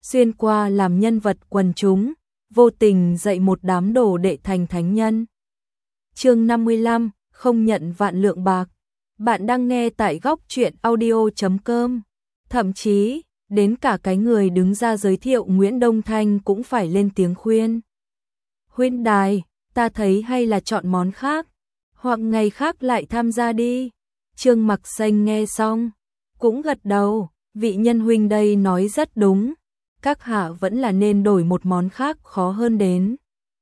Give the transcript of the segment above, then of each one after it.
xuyên qua làm nhân vật quần chúng, vô tình dạy một đám đồ đệ thành thánh nhân. Chương 55, không nhận vạn lượng bạc. Bạn đang nghe tại góc truyện audio.com. Thậm chí, đến cả cái người đứng ra giới thiệu Nguyễn Đông Thanh cũng phải lên tiếng khuyên. Huynh đài, ta thấy hay là chọn món khác, hoặc ngày khác lại tham gia đi. Trương Mặc Xanh nghe xong, cũng gật đầu, vị nhân huynh đây nói rất đúng, các hạ vẫn là nên đổi một món khác khó hơn đến.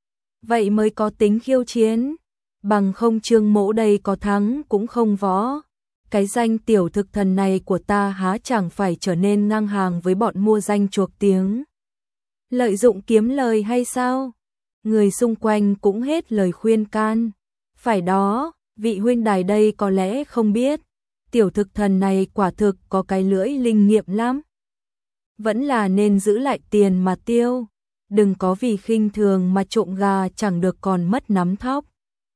Vậy mới có tính khiêu chiến, bằng không Trương mỗ đây có thắng cũng không võ. Cái danh tiểu thực thần này của ta há chẳng phải trở nên ngang hàng với bọn mua danh chuộc tiếng. Lợi dụng kiếm lời hay sao? Người xung quanh cũng hết lời khuyên can. Phải đó, vị huynh đài đây có lẽ không biết, tiểu thực thần này quả thực có cái lưỡi linh nghiệm lắm. Vẫn là nên giữ lại tiền mà tiêu, đừng có vì khinh thường mà trộm gà chẳng được còn mất nắm thóc.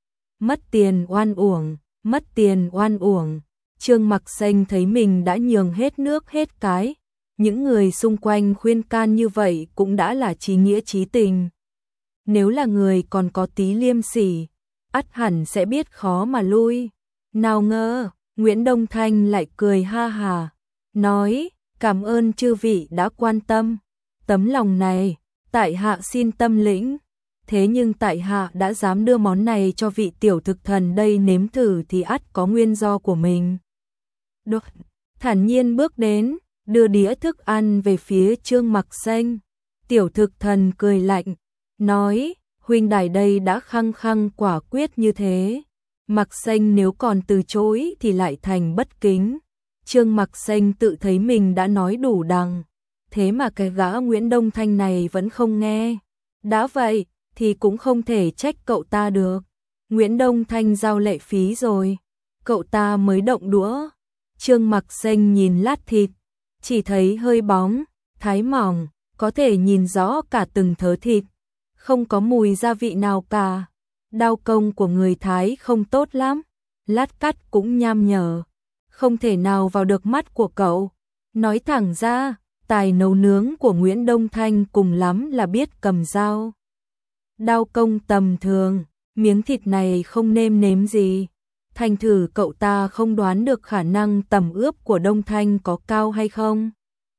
Mất tiền oan uổng, mất tiền oan uổng. Trương Mặc Xanh thấy mình đã nhường hết nước hết cái, những người xung quanh khuyên can như vậy cũng đã là chí nghĩa chí tình. Nếu là người còn có tí liêm sỉ, ắt hẳn sẽ biết khó mà lui. Nào ngờ, Nguyễn Đông Thanh lại cười ha hà, nói, cảm ơn chư vị đã quan tâm, tấm lòng này, tại hạ xin tâm lĩnh. Thế nhưng tại hạ đã dám đưa món này cho vị tiểu thực thần đây nếm thử thì ắt có nguyên do của mình. Được, thản nhiên bước đến, đưa đĩa thức ăn về phía Trương Mặc Xanh. Tiểu thực thần cười lạnh, nói, huynh đài đây đã khăng khăng quả quyết như thế. Mặc Xanh nếu còn từ chối thì lại thành bất kính. Trương Mặc Xanh tự thấy mình đã nói đủ đằng, thế mà cái gã Nguyễn Đông Thanh này vẫn không nghe. Đã vậy thì cũng không thể trách cậu ta được. Nguyễn Đông Thanh giao lệ phí rồi, cậu ta mới động đũa. Trương Mặc Xanh nhìn lát thịt, chỉ thấy hơi bóng, thái mỏng, có thể nhìn rõ cả từng thớ thịt, không có mùi gia vị nào cả. Đao công của người Thái không tốt lắm, lát cắt cũng nham nhở, không thể nào vào được mắt của cậu. Nói thẳng ra, tài nấu nướng của Nguyễn Đông Thanh cùng lắm là biết cầm dao. Đao công tầm thường, miếng thịt này không nêm nếm gì. Thành thử cậu ta không đoán được khả năng tầm ướp của Đông Thanh có cao hay không.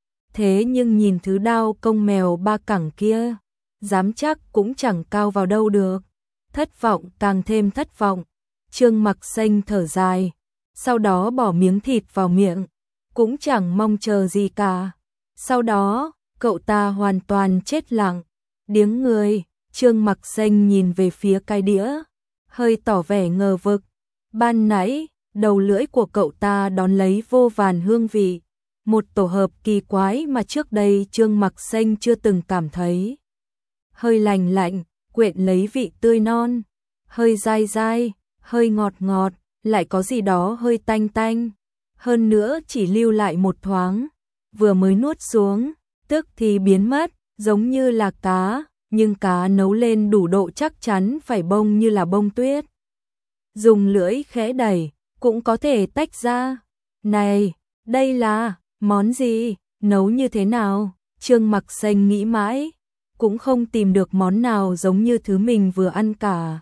Thế nhưng nhìn thứ đao công mèo ba cẳng kia, dám chắc cũng chẳng cao vào đâu được. Thất vọng càng thêm thất vọng. Trương Mặc Xanh thở dài, sau đó bỏ miếng thịt vào miệng, cũng chẳng mong chờ gì cả. Sau đó, cậu ta hoàn toàn chết lặng, điếng người. Trương Mặc Xanh nhìn về phía cái đĩa, hơi tỏ vẻ ngờ vực. Ban nãy, đầu lưỡi của cậu ta đón lấy vô vàn hương vị, một tổ hợp kỳ quái mà trước đây Trương Mặc Xanh chưa từng cảm thấy. Hơi lành lạnh, quyện lấy vị tươi non, hơi dai dai, hơi ngọt ngọt, lại có gì đó hơi tanh tanh. Hơn nữa chỉ lưu lại một thoáng, vừa mới nuốt xuống, tức thì biến mất, giống như là cá, nhưng cá nấu lên đủ độ chắc chắn phải bông như là bông tuyết. Dùng lưỡi khẽ đẩy, cũng có thể tách ra. Này, đây là món gì, nấu như thế nào? Trương Mặc Xanh nghĩ mãi, cũng không tìm được món nào giống như thứ mình vừa ăn cả.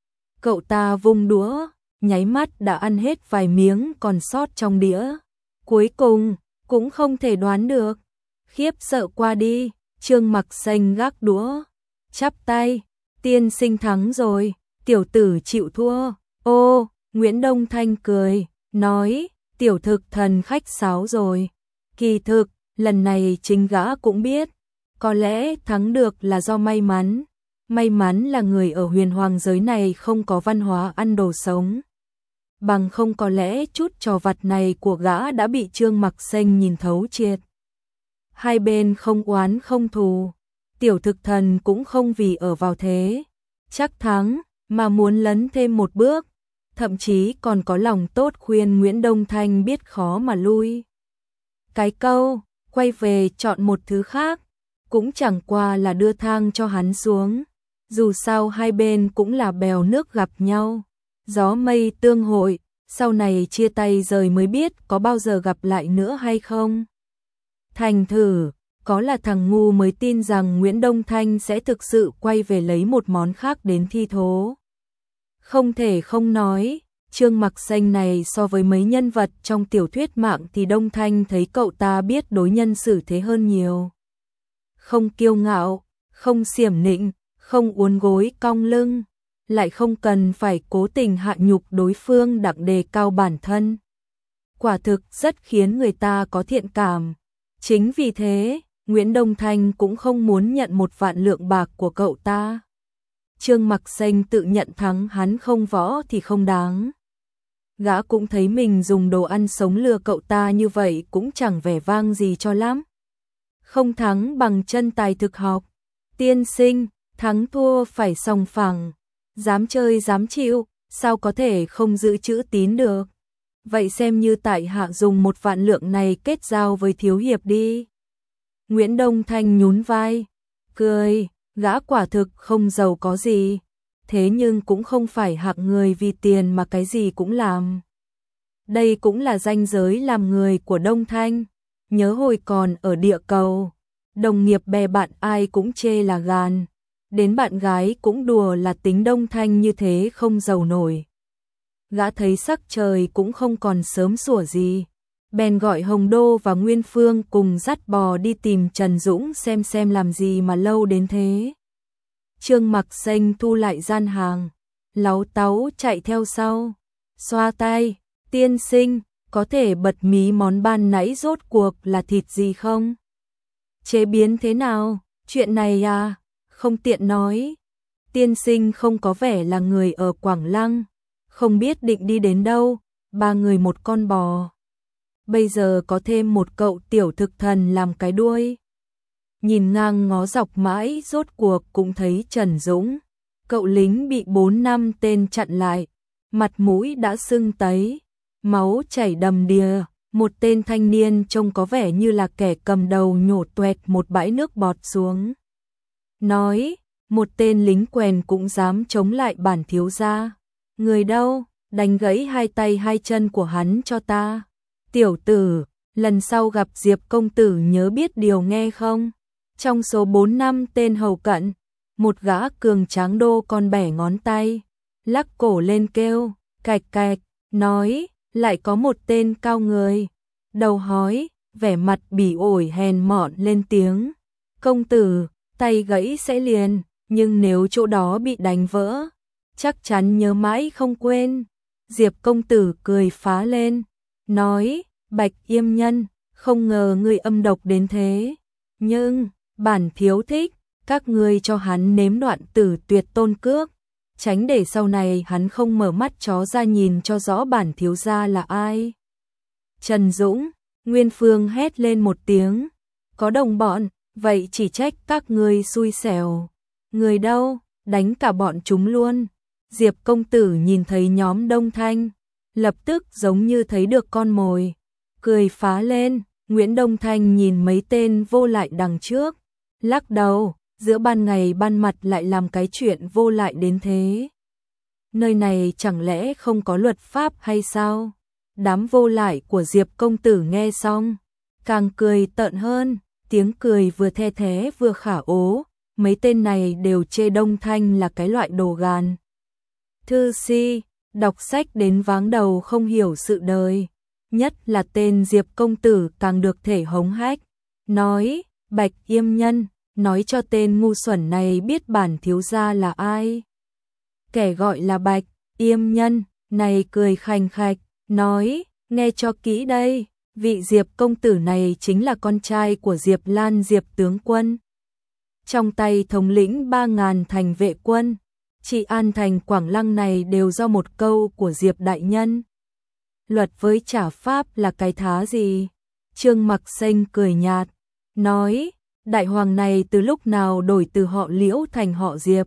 Cậu ta vung đũa, nháy mắt đã ăn hết vài miếng còn sót trong đĩa. Cuối cùng, cũng không thể đoán được. Khiếp sợ qua đi, Trương Mặc Xanh gác đũa, chắp tay, tiên sinh thắng rồi, tiểu tử chịu thua. Ô, Nguyễn Đông Thanh cười, nói, tiểu thực thần khách sáo rồi. Kỳ thực, lần này chính gã cũng biết, có lẽ thắng được là do may mắn. May mắn là người ở huyền hoàng giới này không có văn hóa ăn đồ sống. Bằng không có lẽ chút trò vặt này của gã đã bị Trương Mặc Xanh nhìn thấu triệt. Hai bên không oán không thù, tiểu thực thần cũng không vì ở vào thế chắc thắng mà muốn lấn thêm một bước, thậm chí còn có lòng tốt khuyên Nguyễn Đông Thanh biết khó mà lui. Cái câu, quay về chọn một thứ khác, cũng chẳng qua là đưa thang cho hắn xuống. Dù sao hai bên cũng là bèo nước gặp nhau, gió mây tương hội, sau này chia tay rời mới biết có bao giờ gặp lại nữa hay không. Thành thử, có là thằng ngu mới tin rằng Nguyễn Đông Thanh sẽ thực sự quay về lấy một món khác đến thi thố. Không thể không nói, Trương Mặc Xanh này so với mấy nhân vật trong tiểu thuyết mạng thì Đông Thanh thấy cậu ta biết đối nhân xử thế hơn nhiều. Không kiêu ngạo, không xiểm nịnh, không uốn gối cong lưng, lại không cần phải cố tình hạ nhục đối phương đặng đề cao bản thân. Quả thực rất khiến người ta có thiện cảm. Chính vì thế, Nguyễn Đông Thanh cũng không muốn nhận 1.000.000 bạc của cậu ta. Trương Mặc Xanh tự nhận thắng hắn không võ thì không đáng. Gã cũng thấy mình dùng đồ ăn sống lừa cậu ta như vậy cũng chẳng vẻ vang gì cho lắm. Không thắng bằng chân tài thực học. Tiên sinh, thắng thua phải sòng phẳng. Dám chơi dám chịu, sao có thể không giữ chữ tín được. Vậy xem như tại hạ dùng 1.000.000 này kết giao với thiếu hiệp đi. Nguyễn Đông Thanh nhún vai, cười, gã quả thực không giàu có gì. Thế nhưng cũng không phải hạng người vì tiền mà cái gì cũng làm. Đây cũng là ranh giới làm người của Đông Thanh. Nhớ hồi còn ở địa cầu, đồng nghiệp bè bạn ai cũng chê là gàn. Đến bạn gái cũng đùa là tính Đông Thanh như thế không giàu nổi. Gã thấy sắc trời cũng không còn sớm sủa gì. Bèn gọi Hồng Đô và Nguyên Phương cùng dắt bò đi tìm Trần Dũng xem làm gì mà lâu đến thế. Trương Mặc Xanh thu lại gian hàng, láu táu chạy theo sau, xoa tay, tiên sinh, có thể bật mí món ban nãy rốt cuộc là thịt gì không? Chế biến thế nào? Chuyện này à, không tiện nói. Tiên sinh không có vẻ là người ở Quảng Lăng, không biết định đi đến đâu, 3 người một con bò. Bây giờ có thêm một cậu tiểu thực thần làm cái đuôi. Nhìn ngang ngó dọc mãi rốt cuộc cũng thấy Trần Dũng. Cậu lính bị 4-5 tên chặn lại, mặt mũi đã sưng tấy, máu chảy đầm đìa. Một tên thanh niên trông có vẻ như là kẻ cầm đầu nhổ toẹt một bãi nước bọt xuống. Nói, một tên lính quèn cũng dám chống lại bản thiếu gia. Người đâu, đánh gãy 2 tay 2 chân của hắn cho ta. Tiểu tử, lần sau gặp Diệp công tử nhớ biết điều nghe không? Trong số 4-5 tên hầu cận, một gã cường tráng đô còn bẻ ngón tay, lắc cổ lên kêu, cạch cạch, nói, lại có một tên cao người, đầu hói, vẻ mặt bỉ ổi hèn mọn lên tiếng. Công tử, tay gãy sẽ liền, nhưng nếu chỗ đó bị đánh vỡ, chắc chắn nhớ mãi không quên. Diệp công tử cười phá lên, nói, Bạch Yêm Nhân, không ngờ ngươi âm độc đến thế. Nhưng, bản thiếu thích, các ngươi cho hắn nếm đoạn tử tuyệt tôn cước, tránh để sau này hắn không mở mắt chó ra nhìn cho rõ bản thiếu gia là ai. Trần Dũng, Nguyên Phương hét lên một tiếng, có đồng bọn, vậy chỉ trách các ngươi xui xẻo. Người đâu, đánh cả bọn chúng luôn. Diệp công tử nhìn thấy nhóm Đông Thanh, lập tức giống như thấy được con mồi, cười phá lên. Nguyễn Đông Thanh nhìn mấy tên vô lại đằng trước, lắc đầu, giữa ban ngày ban mặt lại làm cái chuyện vô lại đến thế. Nơi này chẳng lẽ không có luật pháp hay sao? Đám vô lại của Diệp công tử nghe xong, càng cười tợn hơn, tiếng cười vừa the thé vừa khả ố, mấy tên này đều chê Đông Thanh là cái loại đồ gàn. Thư si, đọc sách đến váng đầu không hiểu sự đời, nhất là tên Diệp công tử càng được thể hống hách, nói, Bạch Yêm Nhân, nói cho tên ngu xuẩn này biết bản thiếu gia là ai. Kẻ gọi là Bạch Yêm Nhân này cười khành khạch, nói, nghe cho kỹ đây, vị Diệp công tử này chính là con trai của Diệp Lan Diệp tướng quân. Trong tay thống lĩnh 3.000 thành vệ quân, trị an thành Quảng Lăng này đều do một câu của Diệp đại nhân. Luật với trả pháp là cái thá gì? Trương Mặc Xanh cười nhạt, nói, đại hoàng này từ lúc nào đổi từ họ Liễu thành họ Diệp?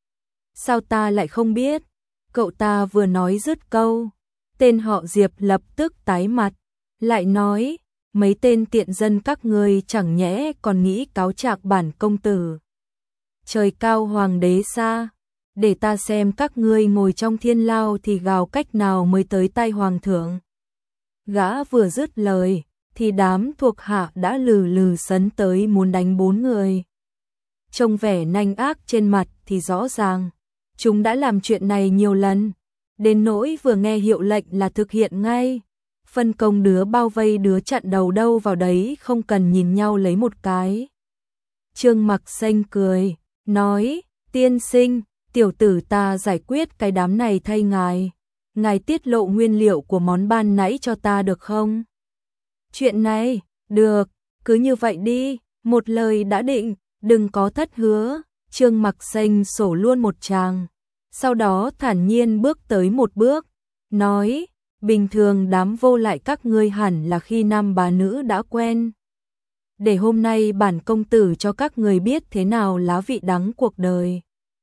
Sao ta lại không biết? Cậu ta vừa nói dứt câu, tên họ Diệp lập tức tái mặt, lại nói, mấy tên tiện dân các ngươi chẳng nhẽ còn nghĩ cáo trạng bản công tử. Trời cao hoàng đế xa, để ta xem các ngươi ngồi trong thiên lao thì gào cách nào mới tới tay hoàng thượng. Gã vừa dứt lời, thì đám thuộc hạ đã lừ lừ sấn tới muốn đánh 4 người. Trông vẻ nanh ác trên mặt thì rõ ràng, chúng đã làm chuyện này nhiều lần, đến nỗi vừa nghe hiệu lệnh là thực hiện ngay. Phân công đứa bao vây đứa chặn đầu đâu vào đấy, không cần nhìn nhau lấy một cái. Trương Mặc Xanh cười, nói, tiên sinh, tiểu tử ta giải quyết cái đám này thay ngài. Ngài tiết lộ nguyên liệu của món ban nãy cho ta được không? Chuyện này, được, cứ như vậy đi, một lời đã định, đừng có thất hứa. Trương Mặc Xanh sổ luôn một tràng, sau đó thản nhiên bước tới một bước, nói, bình thường đám vô lại các ngươi hẳn là khi nam bà nữ đã quen. Để hôm nay bản công tử cho các người biết thế nào lá vị đắng cuộc đời.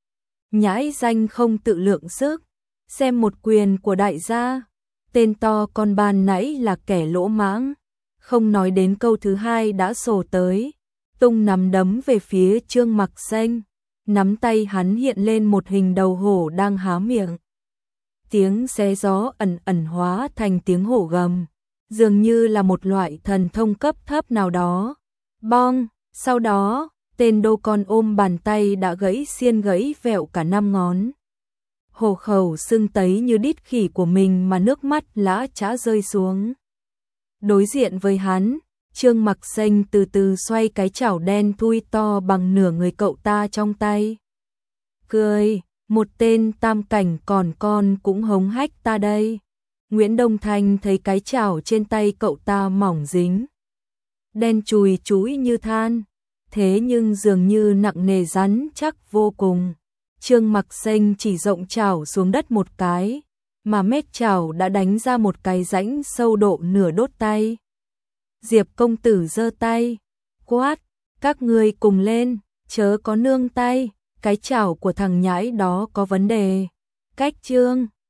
Nhãi danh không tự lượng sức, xem một quyền của đại gia, tên to con ban nãy là kẻ lỗ mãng, không nói đến câu thứ hai đã sổ tới, tung nắm đấm về phía Trương Mặc Xanh, nắm tay hắn hiện lên một hình đầu hổ đang há miệng. Tiếng xé gió ẩn ẩn hóa thành tiếng hổ gầm, dường như là một loại thần thông cấp thấp nào đó. Bong, sau đó, tên đô con ôm bàn tay đã gãy xiên gãy vẹo cả 5 ngón. Hổ khẩu sưng tấy như đít khỉ của mình mà nước mắt lã chã rơi xuống. Đối diện với hắn, Trương Mặc Xanh từ từ xoay cái chảo đen thui to bằng nửa người cậu ta trong tay. Cười, một tên tam cảnh còn con cũng hống hách ta đây. Nguyễn Đông Thanh thấy cái chảo trên tay cậu ta mỏng dính, đen chùi chúi như than, thế nhưng dường như nặng nề rắn chắc vô cùng. Trương Mặc Xanh chỉ rộng chảo xuống đất một cái, mà mép chảo đã đánh ra một cái rãnh sâu độ nửa đốt tay. Diệp công tử giơ tay, quát, các ngươi cùng lên, chớ có nương tay, cái chảo của thằng nhãi đó có vấn đề. Cách Trương